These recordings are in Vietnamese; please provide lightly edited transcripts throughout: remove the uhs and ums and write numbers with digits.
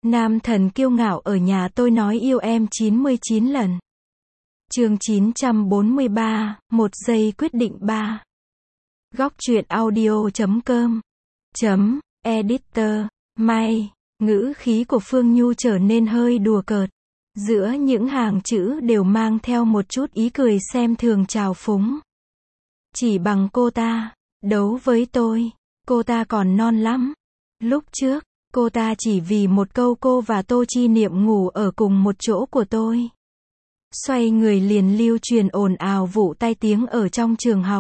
Nam thần kiêu ngạo ở nhà tôi nói yêu em 99 lần. Chương 943, 1 giây quyết định 3. Góc truyện audio.com Editor, May, ngữ khí của Phương Nhu trở nên hơi đùa cợt. Giữa những hàng chữ đều mang theo một chút ý cười xem thường trào phúng. Chỉ bằng cô ta, đấu với tôi, cô ta còn non lắm. Lúc trước, cô ta chỉ vì một câu cô và Tô Chi Niệm ngủ ở cùng một chỗ của tôi. Xoay người liền lưu truyền ồn ào vụ tai tiếng ở trong trường học.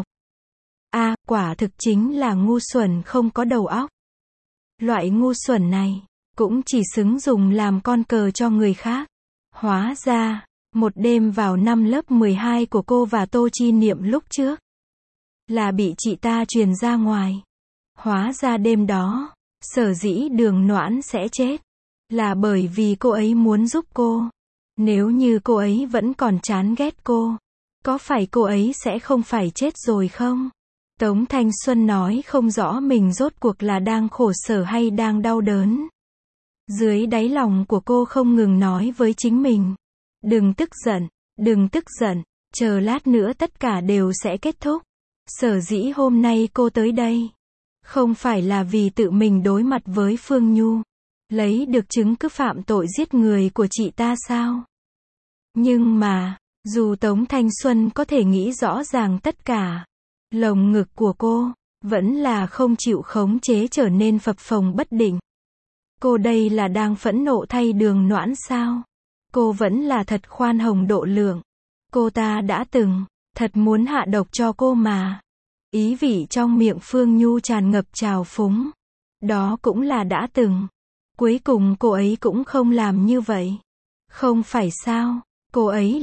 Quả thực chính là ngu xuẩn không có đầu óc. Loại ngu xuẩn này, cũng chỉ xứng dùng làm con cờ cho người khác. Hóa ra, một đêm vào năm lớp 12 của cô và Tô Chi Niệm lúc trước, là bị chị ta truyền ra ngoài. Hóa ra đêm đó, sở dĩ Đường Noãn sẽ chết, là bởi vì cô ấy muốn giúp cô. Nếu như cô ấy vẫn còn chán ghét cô, có phải cô ấy sẽ không phải chết rồi không? Tống Thanh Xuân nói không rõ mình rốt cuộc là đang khổ sở hay đang đau đớn. Dưới đáy lòng của cô không ngừng nói với chính mình. Đừng tức giận, chờ lát nữa tất cả đều sẽ kết thúc. Sở dĩ hôm nay cô tới đây, không phải là vì tự mình đối mặt với Phương Nhu, lấy được chứng cứ phạm tội giết người của chị ta sao? Nhưng mà, dù Tống Thanh Xuân có thể nghĩ rõ ràng tất cả, lồng ngực của cô, vẫn là không chịu khống chế trở nên phập phồng bất định. Cô đây là đang phẫn nộ thay Đường Noãn sao? Cô vẫn là thật khoan hồng độ lượng. Cô ta đã từng, thật muốn hạ độc cho cô mà. Ý vị trong miệng Phương Nhu tràn ngập trào phúng. Đó cũng là đã từng. Cuối cùng cô ấy cũng không làm như vậy. Không phải sao? Cô ấy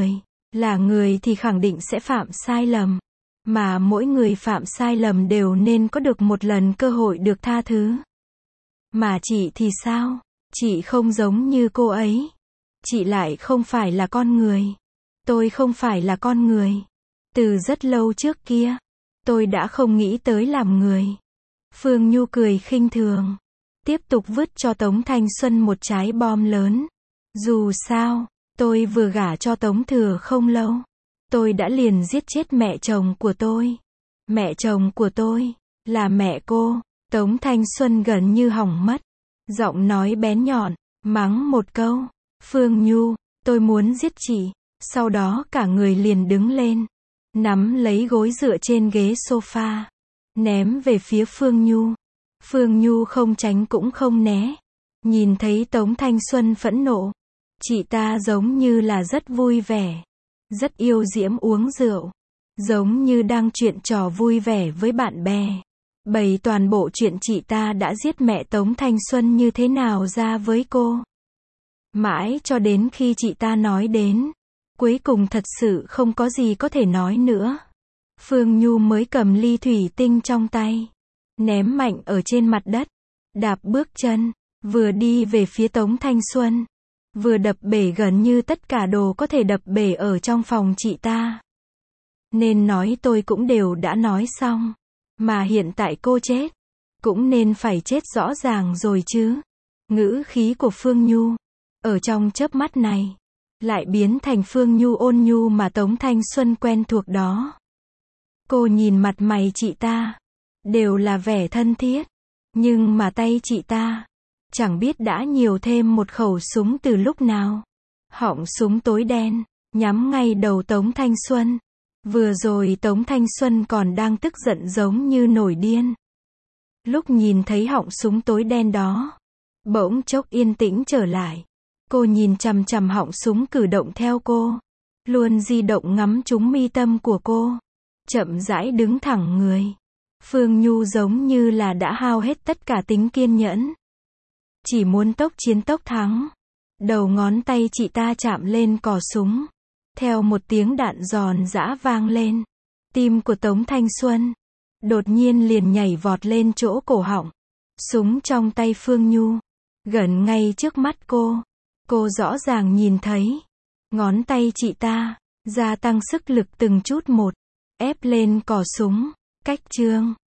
là người thì khẳng định sẽ phạm sai lầm. Mà mỗi người phạm sai lầm đều nên có được một lần cơ hội được tha thứ. Mà chị thì sao? Chị không giống như cô ấy. Chị lại không phải là con người. Tôi không phải là con người. Từ rất lâu trước kia, tôi đã không nghĩ tới làm người. Phương Nhu cười khinh thường, tiếp tục vứt cho Tống Thanh Xuân một trái bom lớn. Dù sao, tôi vừa gả cho Tống Thừa không lâu, tôi đã liền giết chết mẹ chồng của tôi. Mẹ chồng của tôi, là mẹ cô. Tống Thanh Xuân gần như hỏng mất. Giọng nói bén nhọn, mắng một câu. Phương Nhu, tôi muốn giết chị. Sau đó cả người liền đứng lên, nắm lấy gối dựa trên ghế sofa, ném về phía Phương Nhu. Phương Nhu không tránh cũng không né. Nhìn thấy Tống Thanh Xuân phẫn nộ, chị ta giống như là rất vui vẻ, rất yêu diễm uống rượu, giống như đang chuyện trò vui vẻ với bạn bè. Bày toàn bộ chuyện chị ta đã giết mẹ Tống Thanh Xuân như thế nào ra với cô. Mãi cho đến khi chị ta nói đến, cuối cùng thật sự không có gì có thể nói nữa. Phương Nhu mới cầm ly thủy tinh trong tay, ném mạnh ở trên mặt đất, đạp bước chân, vừa đi về phía Tống Thanh Xuân, vừa đập bể gần như tất cả đồ có thể đập bể ở trong phòng chị ta. Nên nói tôi cũng đều đã nói xong. Mà hiện tại cô chết, cũng nên phải chết rõ ràng rồi chứ. Ngữ khí của Phương Nhu, ở trong chớp mắt này, lại biến thành Phương Nhu ôn nhu mà Tống Thanh Xuân quen thuộc đó. Cô nhìn mặt mày chị ta, đều là vẻ thân thiết. Nhưng mà tay chị ta, chẳng biết đã nhiều thêm một khẩu súng từ lúc nào. Họng súng tối đen, nhắm ngay đầu Tống Thanh Xuân. Vừa rồi Tống Thanh Xuân còn đang tức giận giống như nổi điên. Lúc nhìn thấy họng súng tối đen đó, bỗng chốc yên tĩnh trở lại. Cô nhìn chằm chằm họng súng cử động theo cô, luôn di động ngắm trúng mi tâm của cô, chậm rãi đứng thẳng người. Phương Nhu giống như là đã hao hết tất cả tính kiên nhẫn, chỉ muốn tốc chiến tốc thắng. Đầu ngón tay chị ta chạm lên cò súng, theo một tiếng đạn giòn giã vang lên, tim của Tống Thanh Xuân đột nhiên liền nhảy vọt lên chỗ cổ họng. Súng trong tay Phương Nhu, gần ngay trước mắt cô. Cô rõ ràng nhìn thấy, ngón tay chị ta gia tăng sức lực từng chút một, ép lên cò súng. Cách chương